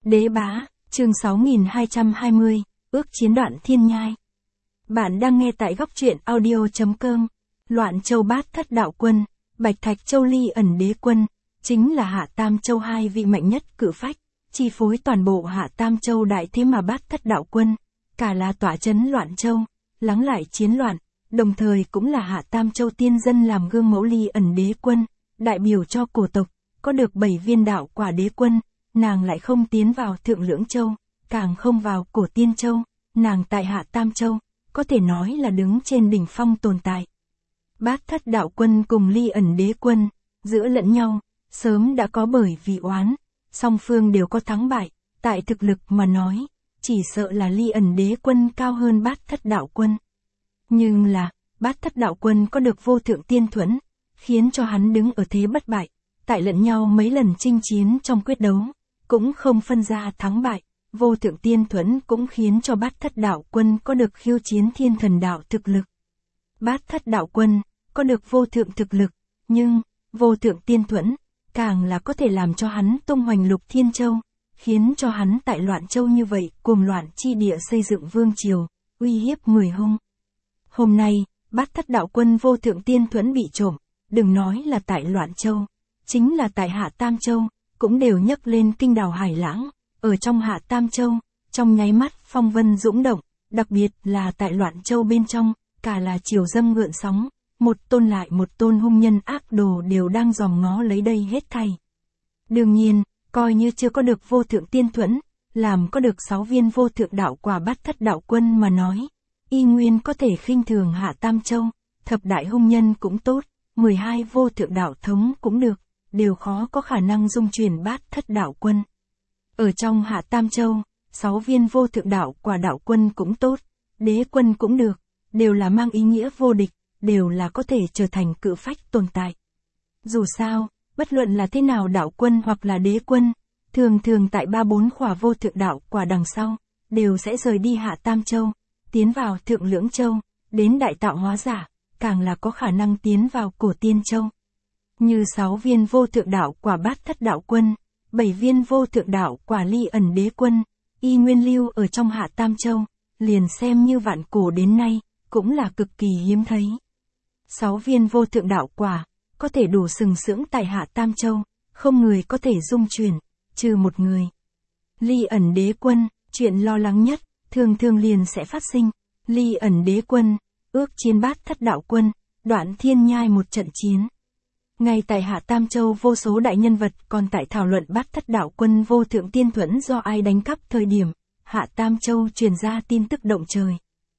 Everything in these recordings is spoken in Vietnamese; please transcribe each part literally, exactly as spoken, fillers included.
Đế Bá, chương sáu nghìn hai trăm hai mươi, ước chiến đoạn thiên nhai. Bạn đang nghe tại góc truyện audio chấm com. Loạn Châu Bát Thất Đạo Quân, Bạch Thạch Châu Ly ẩn Đế Quân, chính là Hạ Tam Châu hai vị mạnh nhất cự phách, chi phối toàn bộ Hạ Tam Châu đại thế mà Bát Thất Đạo Quân, cả là tỏa chấn Loạn Châu, lắng lại chiến loạn, đồng thời cũng là Hạ Tam Châu tiên dân làm gương mẫu Ly ẩn Đế Quân, đại biểu cho cổ tộc, có được bảy viên đạo quả Đế Quân, nàng lại không tiến vào Thượng Lưỡng Châu, càng không vào Cổ Tiên Châu, nàng tại Hạ Tam Châu, có thể nói là đứng trên đỉnh phong tồn tại. Bát Thất Đạo Quân cùng Ly ẩn Đế Quân, giữa lẫn nhau, sớm đã có bởi vì oán, song phương đều có thắng bại, tại thực lực mà nói, chỉ sợ là Ly ẩn Đế Quân cao hơn Bát Thất Đạo Quân. Nhưng là, Bát Thất Đạo Quân có được vô thượng tiên thuẫn, khiến cho hắn đứng ở thế bất bại, tại lẫn nhau mấy lần chinh chiến trong quyết đấu, cũng không phân ra thắng bại, vô thượng tiên thuẫn cũng khiến cho Bát Thất Đạo Quân có được khiêu chiến thiên thần đạo thực lực. Bát Thất Đạo Quân, có được vô thượng thực lực, nhưng, vô thượng tiên thuẫn, càng là có thể làm cho hắn tung hoành lục thiên châu, khiến cho hắn tại Loạn Châu như vậy cuồng loạn chi địa xây dựng vương triều, uy hiếp mười hung. Hôm nay, Bát Thất Đạo Quân vô thượng tiên thuẫn bị trộm, đừng nói là tại Loạn Châu, chính là tại Hạ Tam Châu, cũng đều nhấc lên kinh đào hải lãng, ở trong Hạ Tam Châu, trong nháy mắt phong vân dũng động, đặc biệt là tại Loạn Châu bên trong, cả là triều dâng ngượn sóng, một tôn lại một tôn hung nhân ác đồ đều đang dòm ngó lấy đây hết thảy. Đương nhiên, coi như chưa có được vô thượng tiên thuẫn, làm có được sáu viên vô thượng đạo quả Bát Thất Đạo Quân mà nói, y nguyên có thể khinh thường Hạ Tam Châu, thập đại hung nhân cũng tốt, mười hai vô thượng đạo thống cũng được, đều khó có khả năng dung chuyển Bát Thất Đạo Quân. Ở trong Hạ Tam Châu, sáu viên vô thượng đạo quả đạo quân cũng tốt, đế quân cũng được, đều là mang ý nghĩa vô địch, đều là có thể trở thành cự phách tồn tại. Dù sao, bất luận là thế nào đạo quân hoặc là đế quân, thường thường tại ba bốn khỏa vô thượng đạo quả đằng sau, đều sẽ rời đi Hạ Tam Châu, tiến vào Thượng Lưỡng Châu, đến đại tạo hóa giả, càng là có khả năng tiến vào Cổ Tiên Châu. Như sáu viên vô thượng đạo quả Bát Thất Đạo Quân, bảy viên vô thượng đạo quả Ly ẩn Đế Quân, y nguyên lưu ở trong Hạ Tam Châu, liền xem như vạn cổ đến nay, cũng là cực kỳ hiếm thấy. Sáu viên vô thượng đạo quả, có thể đủ sừng sững tại Hạ Tam Châu, không người có thể dung chuyển, trừ một người. Ly ẩn Đế Quân, chuyện lo lắng nhất, thường thường liền sẽ phát sinh. Ly ẩn Đế Quân, ước chiến Bát Thất Đạo Quân, đoạn thiên nhai một trận chiến. Ngay tại Hạ Tam Châu vô số đại nhân vật còn tại thảo luận Bát Thất Đạo Quân vô thượng tiên thuẫn do ai đánh cắp thời điểm, Hạ Tam Châu truyền ra tin tức động trời.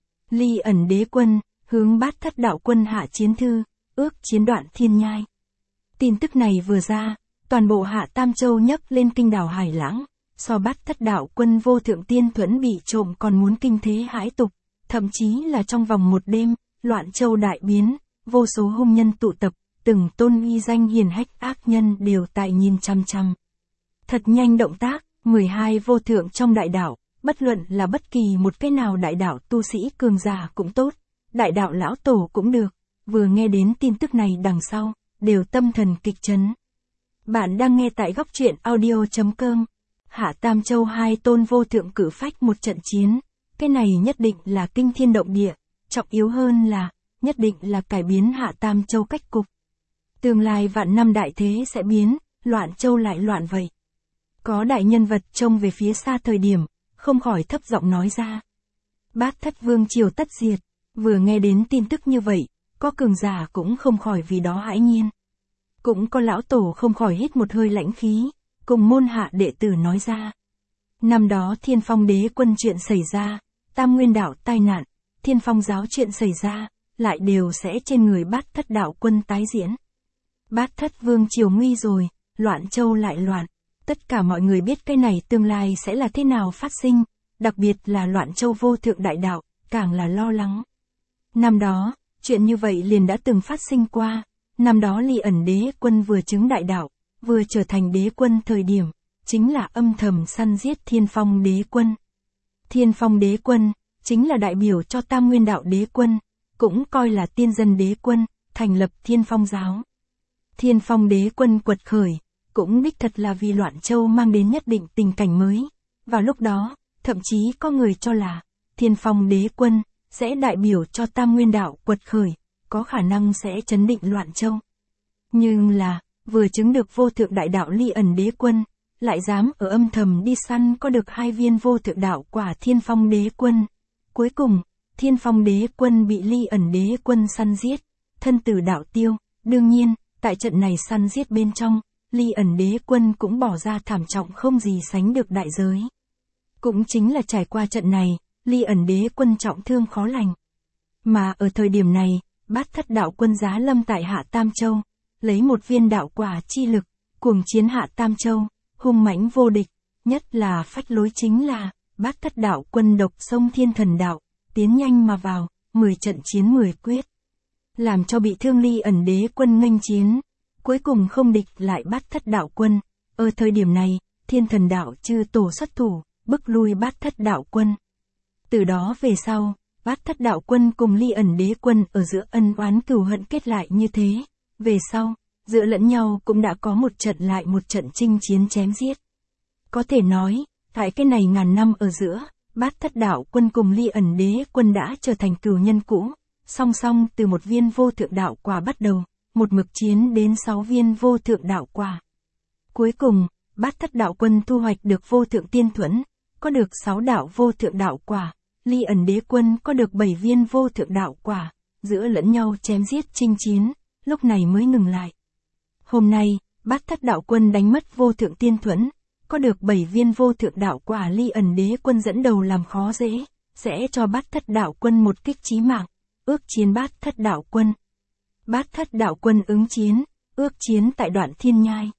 Ly ẩn Đế Quân, hướng Bát Thất Đạo Quân hạ chiến thư, ước chiến đoạn thiên nhai. Tin tức này vừa ra, toàn bộ Hạ Tam Châu nhấc lên kinh đào hải lãng, so Bát Thất Đạo Quân vô thượng tiên thuẫn bị trộm còn muốn kinh thế hãi tục, thậm chí là trong vòng một đêm, Loạn Châu đại biến, vô số hung nhân tụ tập, từng tôn uy danh hiền hách ác nhân đều tại nhìn chăm chăm. Thật nhanh động tác, mười hai vô thượng trong đại đạo, bất luận là bất kỳ một cái nào đại đạo tu sĩ cường giả cũng tốt, đại đạo lão tổ cũng được, vừa nghe đến tin tức này đằng sau, đều tâm thần kịch chấn. Bạn đang nghe tại góc truyện audio chấm com. Hạ Tam Châu hai tôn vô thượng cử phách một trận chiến, cái này nhất định là kinh thiên động địa, trọng yếu hơn là, nhất định là cải biến Hạ Tam Châu cách cục. Tương lai vạn năm đại thế sẽ biến, Loạn Châu lại loạn vậy. Có đại nhân vật trông về phía xa thời điểm, không khỏi thấp giọng nói ra. Bát Thất Vương triều tất diệt, vừa nghe đến tin tức như vậy, có cường giả cũng không khỏi vì đó hãi nhiên. Cũng có lão tổ không khỏi hít một hơi lãnh khí, cùng môn hạ đệ tử nói ra. Năm đó Thiên Phong Đế Quân chuyện xảy ra, Tam Nguyên Đạo tai nạn, Thiên Phong giáo chuyện xảy ra, lại đều sẽ trên người Bát Thất Đạo Quân tái diễn. Bát Thất Vương triều nguy rồi, Loạn Châu lại loạn. Tất cả mọi người biết cái này tương lai sẽ là thế nào phát sinh, đặc biệt là Loạn Châu vô thượng đại đạo, càng là lo lắng. Năm đó, chuyện như vậy liền đã từng phát sinh qua, năm đó Ly ẩn Đế Quân vừa chứng đại đạo, vừa trở thành đế quân thời điểm, chính là âm thầm săn giết Thiên Phong Đế Quân. Thiên Phong Đế Quân, chính là đại biểu cho Tam Nguyên Đạo Đế Quân, cũng coi là tiên dân đế quân, thành lập Thiên Phong giáo. Thiên Phong Đế Quân quật khởi, cũng đích thật là vì Loạn Châu mang đến nhất định tình cảnh mới, Vào lúc đó, thậm chí có người cho là, Thiên Phong Đế Quân sẽ đại biểu cho Tam Nguyên Đạo quật khởi, có khả năng sẽ chấn định Loạn Châu. Nhưng là, vừa chứng được vô thượng đại đạo Ly ẩn Đế Quân, lại dám ở âm thầm đi săn có được hai viên vô thượng đạo quả Thiên Phong Đế Quân. Cuối cùng, Thiên Phong Đế Quân bị Ly ẩn Đế Quân săn giết, thân tử đạo tiêu. Đương nhiên, tại trận này săn giết bên trong, Ly ẩn Đế Quân cũng bỏ ra thảm trọng không gì sánh được đại giới. Cũng chính là trải qua trận này, Ly ẩn Đế Quân trọng thương khó lành. Mà ở thời điểm này, Bát Thất Đạo Quân giá lâm tại Hạ Tam Châu, lấy một viên đạo quả chi lực, cuồng chiến Hạ Tam Châu, hung mãnh vô địch, nhất là phách lối chính là, Bát Thất Đạo Quân độc sông Thiên Thần Đạo, tiến nhanh mà vào, mười trận chiến mười quyết. Làm cho bị thương Ly ẩn Đế Quân nghênh chiến, cuối cùng không địch lại Bát Thất Đạo Quân. Ở thời điểm này, Thiên Thần Đạo chư tổ xuất thủ, bức lui Bát Thất Đạo Quân. Từ đó về sau, Bát Thất Đạo Quân cùng Ly ẩn Đế Quân ở giữa ân oán cừu hận kết lại như thế. Về sau, giữa lẫn nhau cũng đã có một trận lại một trận chinh chiến chém giết. Có thể nói, tại cái này ngàn năm ở giữa, Bát Thất Đạo Quân cùng Ly ẩn Đế Quân đã trở thành cừu nhân cũ, song song từ một viên vô thượng đạo quả bắt đầu, một mực chiến đến sáu viên vô thượng đạo quả. Cuối cùng, Bát Thất Đạo Quân thu hoạch được vô thượng tiên thuẫn, có được sáu đạo vô thượng đạo quả, Ly ẩn Đế Quân có được bảy viên vô thượng đạo quả, giữa lẫn nhau chém giết chinh chiến, lúc này mới ngừng lại. Hôm nay, Bát Thất Đạo Quân đánh mất vô thượng tiên thuẫn, có được bảy viên vô thượng đạo quả, Ly ẩn Đế Quân dẫn đầu làm khó dễ, sẽ cho Bát Thất Đạo Quân một kích chí mạng, ước chiến Bát Thất Đạo Quân. Bát Thất Đạo Quân ứng chiến, ước chiến tại Đoạn Thiên Nhai.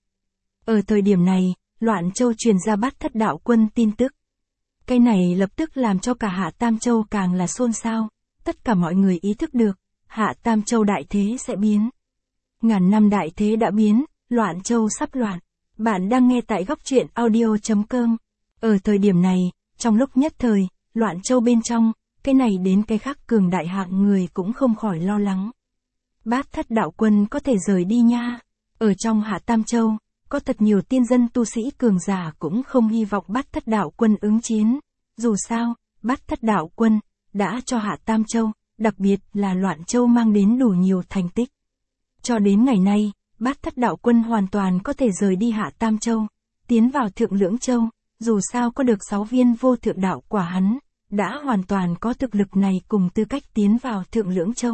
Ở thời điểm này, Loạn Châu truyền ra Bát Thất Đạo Quân tin tức. Cái này lập tức làm cho cả Hạ Tam Châu càng là xôn xao, tất cả mọi người ý thức được, Hạ Tam Châu đại thế sẽ biến. Ngàn năm đại thế đã biến, Loạn Châu sắp loạn. Bạn đang nghe tại góc truyện audio chấm com. Ở thời điểm này, trong lúc nhất thời, Loạn Châu bên trong, cái này đến cái khác cường đại hạng người cũng không khỏi lo lắng. Bát Thất Đạo Quân có thể rời đi nha. Ở trong Hạ Tam Châu, có thật nhiều tiên dân tu sĩ cường giả cũng không hy vọng Bát Thất Đạo Quân ứng chiến. Dù sao, Bát Thất Đạo Quân đã cho Hạ Tam Châu, đặc biệt là Loạn Châu mang đến đủ nhiều thành tích. Cho đến ngày nay, Bát Thất Đạo Quân hoàn toàn có thể rời đi Hạ Tam Châu, tiến vào Thượng Lưỡng Châu, dù sao có được sáu viên vô thượng đạo quả, hắn đã hoàn toàn có thực lực này cùng tư cách tiến vào Thượng Lưỡng Châu.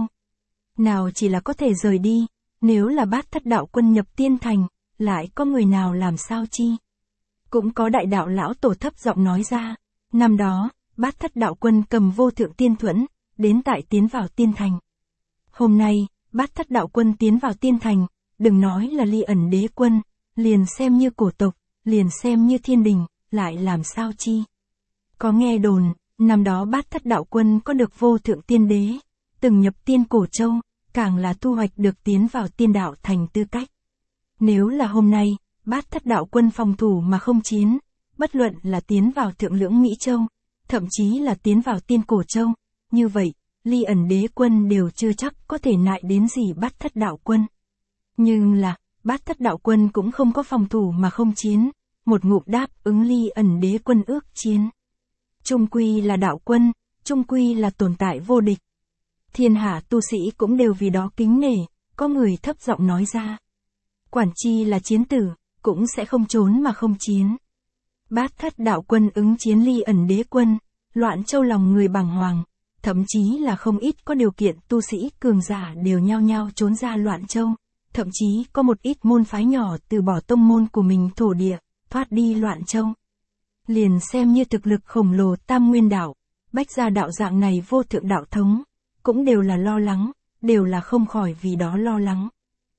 Nào chỉ là có thể rời đi, nếu là Bát Thất Đạo Quân nhập tiên thành, lại có người nào làm sao chi? Cũng có đại đạo lão tổ thấp giọng nói ra, năm đó, Bát Thất Đạo Quân cầm vô thượng tiên thuẫn, đến tại tiến vào tiên thành. Hôm nay, Bát Thất Đạo Quân tiến vào tiên thành, đừng nói là Ly ẩn Đế Quân, liền xem như cổ tộc, liền xem như thiên đình, lại làm sao chi? Có nghe đồn, năm đó Bát Thất Đạo Quân có được vô thượng tiên đế, từng nhập tiên cổ châu, càng là thu hoạch được tiến vào tiên đạo thành tư cách. Nếu là hôm nay, Bát Thất Đạo Quân phòng thủ mà không chiến, bất luận là tiến vào Thượng Lưỡng Mỹ Châu, thậm chí là tiến vào tiên cổ châu, như vậy, Ly ẩn Đế Quân đều chưa chắc có thể nại đến gì Bát Thất Đạo Quân. Nhưng là, Bát Thất Đạo Quân cũng không có phòng thủ mà không chiến, một ngụm đáp ứng Ly ẩn Đế Quân ước chiến. Trung quy là đạo quân, trung quy là tồn tại vô địch. Thiên hạ tu sĩ cũng đều vì đó kính nể, có người thấp giọng nói ra. Quản chi là chiến tử, cũng sẽ không trốn mà không chiến. Bát Thất Đạo Quân ứng chiến Ly ẩn Đế Quân, Loạn Châu lòng người bàng hoàng, thậm chí là không ít có điều kiện tu sĩ cường giả đều nhao nhao trốn ra Loạn Châu, thậm chí có một ít môn phái nhỏ từ bỏ tông môn của mình thổ địa, thoát đi Loạn Châu. Liền xem như thực lực khổng lồ Tam Nguyên Đạo, Bách Gia Đạo dạng này vô thượng đạo thống, cũng đều là lo lắng, đều là không khỏi vì đó lo lắng.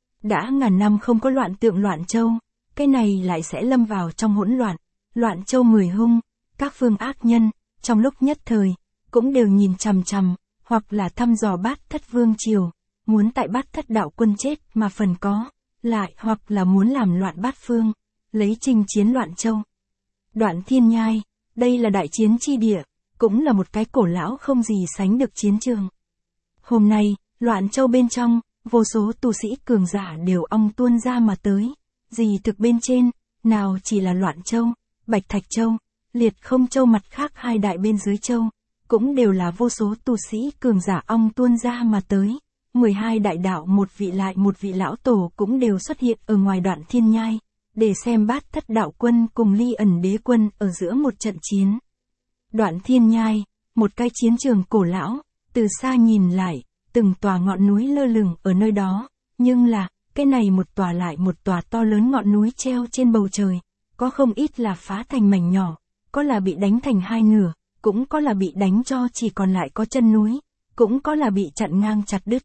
Đã ngàn năm không có loạn tượng Loạn Châu, cái này lại sẽ lâm vào trong hỗn loạn, Loạn Châu mười hung, các phương ác nhân, trong lúc nhất thời, cũng đều nhìn chằm chằm, hoặc là thăm dò Bát Thất Vương Triều, muốn tại Bát Thất Đạo Quân chết mà phần có, lại hoặc là muốn làm loạn bát phương, lấy chinh chiến Loạn Châu. Đoạn Thiên Nhai, đây là đại chiến chi địa, cũng là một cái cổ lão không gì sánh được chiến trường. Hôm nay, Loạn Châu bên trong, vô số tu sĩ cường giả đều ong tuôn ra mà tới, gì thực bên trên, nào chỉ là Loạn Châu, Bạch Thạch Châu, liệt không châu mặt khác hai đại bên dưới châu, cũng đều là vô số tu sĩ cường giả ong tuôn ra mà tới. mười hai đại đạo một vị lại một vị lão tổ cũng đều xuất hiện ở ngoài Đoạn Thiên Nhai, để xem Bát Thất Đạo Quân cùng Ly Ẩn Đế Quân ở giữa một trận chiến. Đoạn Thiên Nhai, một cái chiến trường cổ lão, từ xa nhìn lại, từng tòa ngọn núi lơ lửng ở nơi đó, nhưng là, cái này một tòa lại một tòa to lớn ngọn núi treo trên bầu trời, có không ít là phá thành mảnh nhỏ, có là bị đánh thành hai nửa, cũng có là bị đánh cho chỉ còn lại có chân núi, cũng có là bị chặn ngang chặt đứt.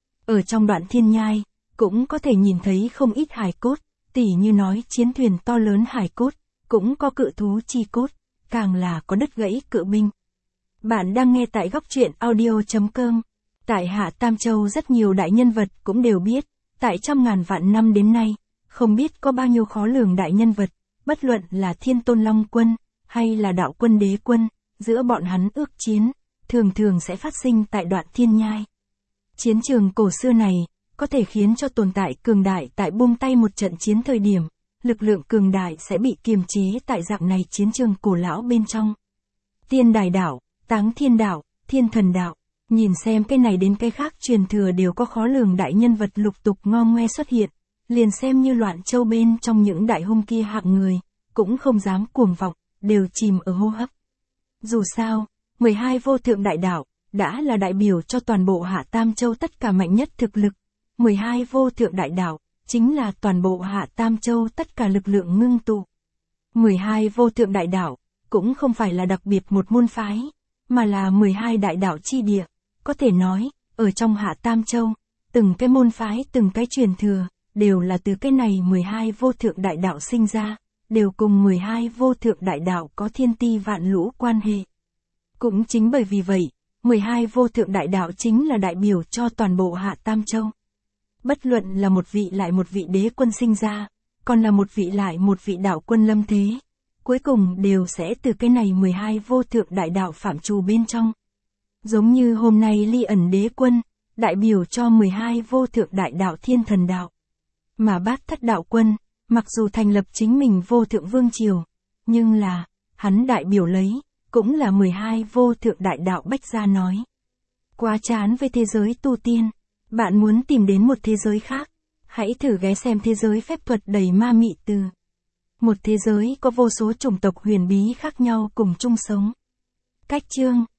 Ở trong Đoạn Thiên Nhai, cũng có thể nhìn thấy không ít hài cốt, tỉ như nói chiến thuyền to lớn hài cốt, cũng có cự thú chi cốt, càng là có đứt gãy cự binh. Bạn đang nghe tại góc truyện audio chấm com. Tại Hạ Tam Châu rất nhiều đại nhân vật cũng đều biết, tại trăm ngàn vạn năm đến nay, không biết có bao nhiêu khó lường đại nhân vật, bất luận là Thiên Tôn Long Quân, hay là Đạo Quân Đế Quân, giữa bọn hắn ước chiến, thường thường sẽ phát sinh tại Đoạn Thiên Nhai. Chiến trường cổ xưa này, có thể khiến cho tồn tại cường đại tại buông tay một trận chiến thời điểm, lực lượng cường đại sẽ bị kiềm chế tại dạng này chiến trường cổ lão bên trong. Tiên Đài Đạo, Táng Thiên Đạo, Thiên Thần Đạo, nhìn xem cái này đến cái khác truyền thừa đều có khó lường đại nhân vật lục tục ngo ngoe xuất hiện, liền xem như Loạn Châu bên trong những đại hung kia hạng người, cũng không dám cuồng vọng, đều chìm ở hô hấp. Dù sao, mười hai vô thượng đại đạo, đã là đại biểu cho toàn bộ Hạ Tam Châu tất cả mạnh nhất thực lực. mười hai vô thượng đại đạo, chính là toàn bộ Hạ Tam Châu tất cả lực lượng ngưng tụ. mười hai vô thượng đại đạo, cũng không phải là đặc biệt một môn phái, mà là mười hai đại đạo chi địa. Có thể nói, ở trong Hạ Tam Châu, từng cái môn phái từng cái truyền thừa, đều là từ cái này mười hai vô thượng đại đạo sinh ra, đều cùng mười hai vô thượng đại đạo có thiên ti vạn lũ quan hệ. Cũng chính bởi vì vậy, mười hai vô thượng đại đạo chính là đại biểu cho toàn bộ Hạ Tam Châu. Bất luận là một vị lại một vị đế quân sinh ra, còn là một vị lại một vị đạo quân lâm thế, cuối cùng đều sẽ từ cái này mười hai vô thượng đại đạo phạm trù bên trong. Giống như hôm nay Ly Ẩn Đế Quân, đại biểu cho mười hai vô thượng đại đạo Thiên Thần Đạo. Mà Bát Thất Đạo Quân, mặc dù thành lập chính mình vô thượng vương triều, nhưng là, hắn đại biểu lấy, cũng là mười hai vô thượng đại đạo Bách Gia nói. Quá chán với thế giới tu tiên, bạn muốn tìm đến một thế giới khác, hãy thử ghé xem thế giới phép thuật đầy ma mị từ. Một thế giới có vô số chủng tộc huyền bí khác nhau cùng chung sống. Cách chương